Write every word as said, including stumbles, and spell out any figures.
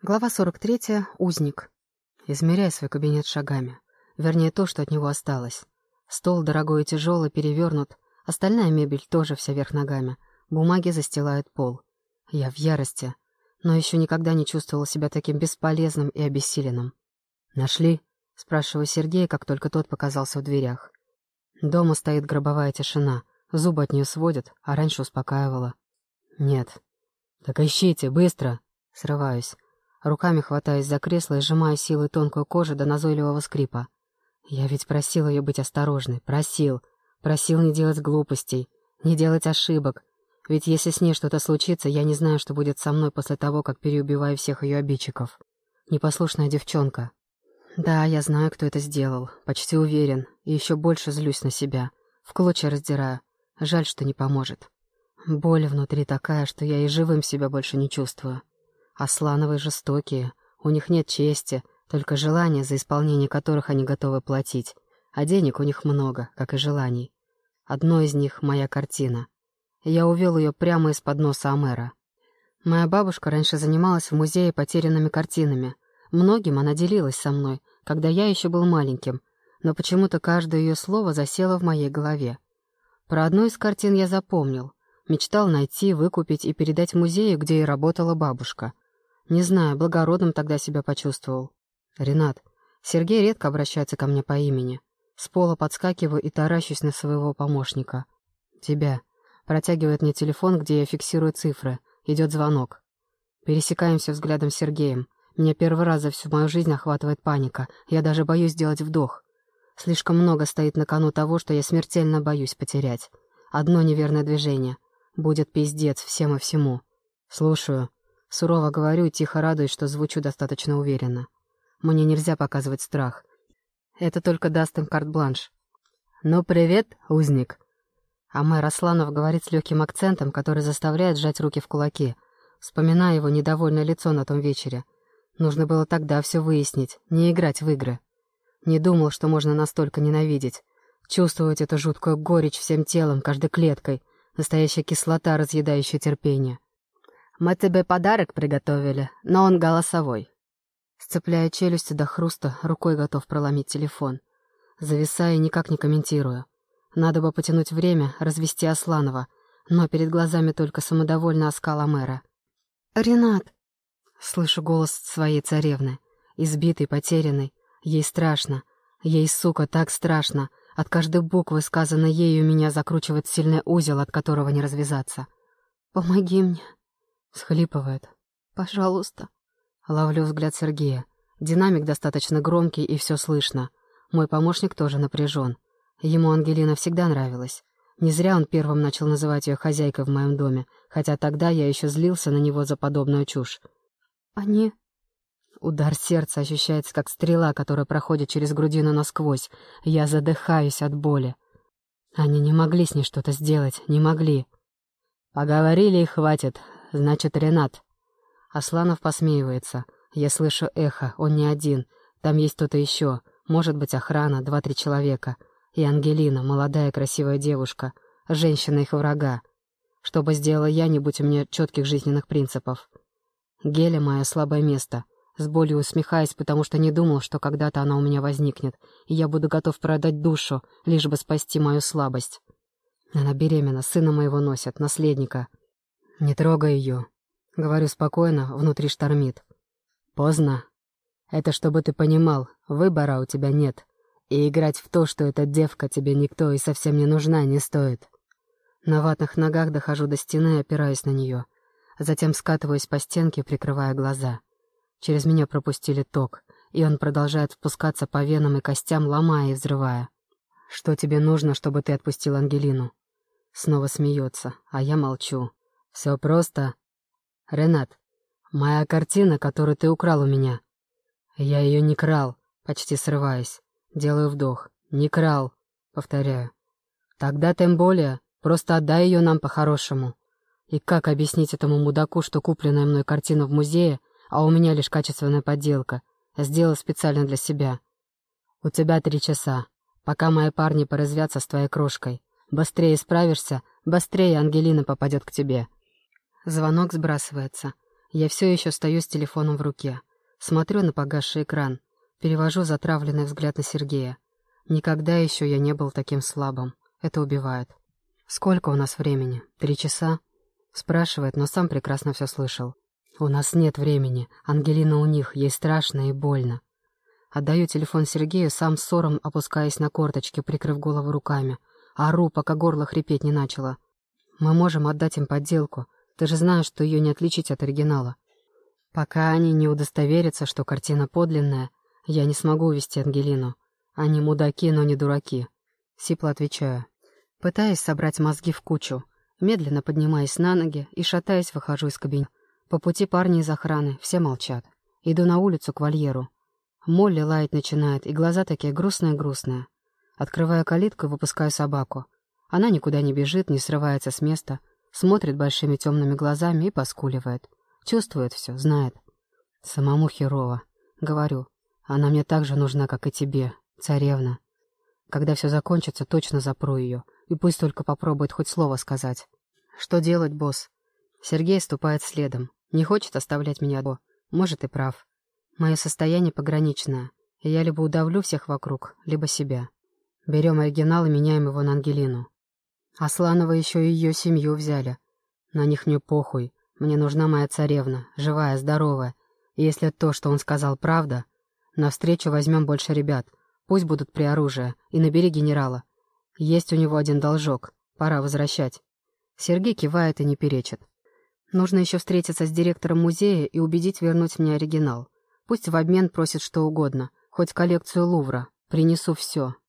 Глава сорок третья. Узник. Измеряй свой кабинет шагами. Вернее, то, что от него осталось. Стол дорогой и тяжелый, перевернут. Остальная мебель тоже вся вверх ногами. Бумаги застилают пол. Я в ярости, но еще никогда не чувствовала себя таким бесполезным и обессиленным. «Нашли?» — спрашиваю Сергея, как только тот показался в дверях. Дома стоит гробовая тишина. Зубы от нее сводят, а раньше успокаивала. «Нет». «Так ищите, быстро!» Срываюсь. Руками хватаюсь за кресло и сжимаю силой тонкую кожу до назойливого скрипа. Я ведь просил ее быть осторожной. Просил. Просил не делать глупостей, не делать ошибок. Ведь если с ней что-то случится, я не знаю, что будет со мной после того, как переубиваю всех ее обидчиков. Непослушная девчонка. Да, я знаю, кто это сделал. Почти уверен. И еще больше злюсь на себя. В клочья раздираю. Жаль, что не поможет. Боль внутри такая, что я и живым себя больше не чувствую. Аслановы жестокие. У них нет чести, только желания, за исполнение которых они готовы платить. А денег у них много, как и желаний. Одно из них — моя картина. Я увел ее прямо из-под носа Амера. Моя бабушка раньше занималась в музее потерянными картинами. Многим она делилась со мной, когда я еще был маленьким, но почему-то каждое ее слово засело в моей голове. Про одну из картин я запомнил. Мечтал найти, выкупить и передать музею, где и работала бабушка. Не знаю, благородным тогда себя почувствовал. Ренат. Сергей редко обращается ко мне по имени. С пола подскакиваю и таращусь на своего помощника. Тебя. Протягивает мне телефон, где я фиксирую цифры. Идет звонок. Пересекаемся взглядом с Сергеем. Меня первый раз за всю мою жизнь охватывает паника. Я даже боюсь сделать вдох. Слишком много стоит на кону того, что я смертельно боюсь потерять. Одно неверное движение. Будет пиздец всем и всему. Слушаю. Сурово говорю и тихо радуюсь, что звучу достаточно уверенно. Мне нельзя показывать страх. Это только даст им карт-бланш. «Ну, привет, узник!» Амэр Асланов говорит с легким акцентом, который заставляет сжать руки в кулаки. Вспоминая его недовольное лицо на том вечере. Нужно было тогда все выяснить, не играть в игры. Не думал, что можно настолько ненавидеть. Чувствовать эту жуткую горечь всем телом, каждой клеткой. Настоящая кислота, разъедающая терпение. «Мы тебе подарок приготовили, но он голосовой». Сцепляя челюсти до хруста, рукой готов проломить телефон. Зависая, никак не комментирую. Надо бы потянуть время, развести Асланова, но перед глазами только самодовольно оскал Амера. «Ренат!» Слышу голос своей царевны, избитый, потерянный. Ей страшно. Ей, сука, так страшно. От каждой буквы, сказанной ею, меня закручивает сильный узел, от которого не развязаться. «Помоги мне!» Схлипывает. «Пожалуйста». Ловлю взгляд Сергея. Динамик достаточно громкий, и все слышно. Мой помощник тоже напряжен. Ему Ангелина всегда нравилась. Не зря он первым начал называть ее хозяйкой в моем доме, хотя тогда я еще злился на него за подобную чушь. «Они...» Удар сердца ощущается, как стрела, которая проходит через грудину насквозь. Я задыхаюсь от боли. Они не могли с ней что-то сделать, не могли. «Поговорили и хватит. Значит, Ренат». Асланов посмеивается. Я слышу эхо, он не один. Там есть кто-то еще. Может быть, охрана, два-три человека. И Ангелина, молодая красивая девушка. Женщина их врага. Что бы сделала я, не будь у меня четких жизненных принципов. Геля — мое слабое место. С болью усмехаясь, потому что не думал, что когда-то она у меня возникнет, и я буду готов продать душу, лишь бы спасти мою слабость. Она беременна, сына моего носят, наследника. «Не трогай ее», — говорю спокойно, внутри штормит. «Поздно. Это чтобы ты понимал, выбора у тебя нет, и играть в то, что эта девка тебе никто и совсем не нужна, не стоит». На ватных ногах дохожу до стены и опираюсь на нее. Затем скатываюсь по стенке, прикрывая глаза. Через меня пропустили ток, и он продолжает спускаться по венам и костям, ломая и взрывая. «Что тебе нужно, чтобы ты отпустил Ангелину?» Снова смеется, а я молчу. «Все просто. Ренат, моя картина, которую ты украл у меня». «Я ее не крал», почти срываясь. Делаю вдох. «Не крал», повторяю. «Тогда тем более, просто отдай ее нам по-хорошему». И как объяснить этому мудаку, что купленная мной картина в музее, а у меня лишь качественная подделка, сделал специально для себя? «У тебя три часа, пока мои парни порезвятся с твоей крошкой. Быстрее справишься, быстрее Ангелина попадет к тебе». Звонок сбрасывается. Я все еще стою с телефоном в руке. Смотрю на погасший экран. Перевожу затравленный взгляд на Сергея. Никогда еще я не был таким слабым. Это убивает. «Сколько у нас времени? Три часа?» Спрашивает, но сам прекрасно все слышал. «У нас нет времени. Ангелина у них. Ей страшно и больно». Отдаю телефон Сергею, сам с ссором опускаясь на корточки, прикрыв голову руками. Ору, пока горло хрипеть не начало. «Мы можем отдать им подделку. Ты же знаешь, что ее не отличить от оригинала. Пока они не удостоверятся, что картина подлинная, я не смогу увести Ангелину. Они мудаки, но не дураки». Сипло отвечаю. Пытаясь собрать мозги в кучу, медленно поднимаясь на ноги и шатаясь, выхожу из кабинета. По пути парни из охраны, все молчат. Иду на улицу к вольеру. Молли лаять начинает, и глаза такие грустные-грустные. Открываю калитку и выпускаю собаку. Она никуда не бежит, не срывается с места, смотрит большими темными глазами и поскуливает. Чувствует все, знает. Самому херово. Говорю, она мне так же нужна, как и тебе, царевна. Когда все закончится, точно запру ее, и пусть только попробует хоть слово сказать. Что делать, босс? Сергей ступает следом. Не хочет оставлять меня одного. Может, и прав. Мое состояние пограничное, и я либо удавлю всех вокруг, либо себя. Берем оригинал и меняем его на Ангелину. Асланова еще и ее семью взяли. На них мне похуй. Мне нужна моя царевна, живая, здоровая. И если то, что он сказал, правда, навстречу возьмем больше ребят. Пусть будут при оружии, и набери генерала. Есть у него один должок, пора возвращать. Сергей кивает и не перечит. Нужно еще встретиться с директором музея и убедить вернуть мне оригинал. Пусть в обмен просит что угодно, хоть коллекцию Лувра. Принесу все.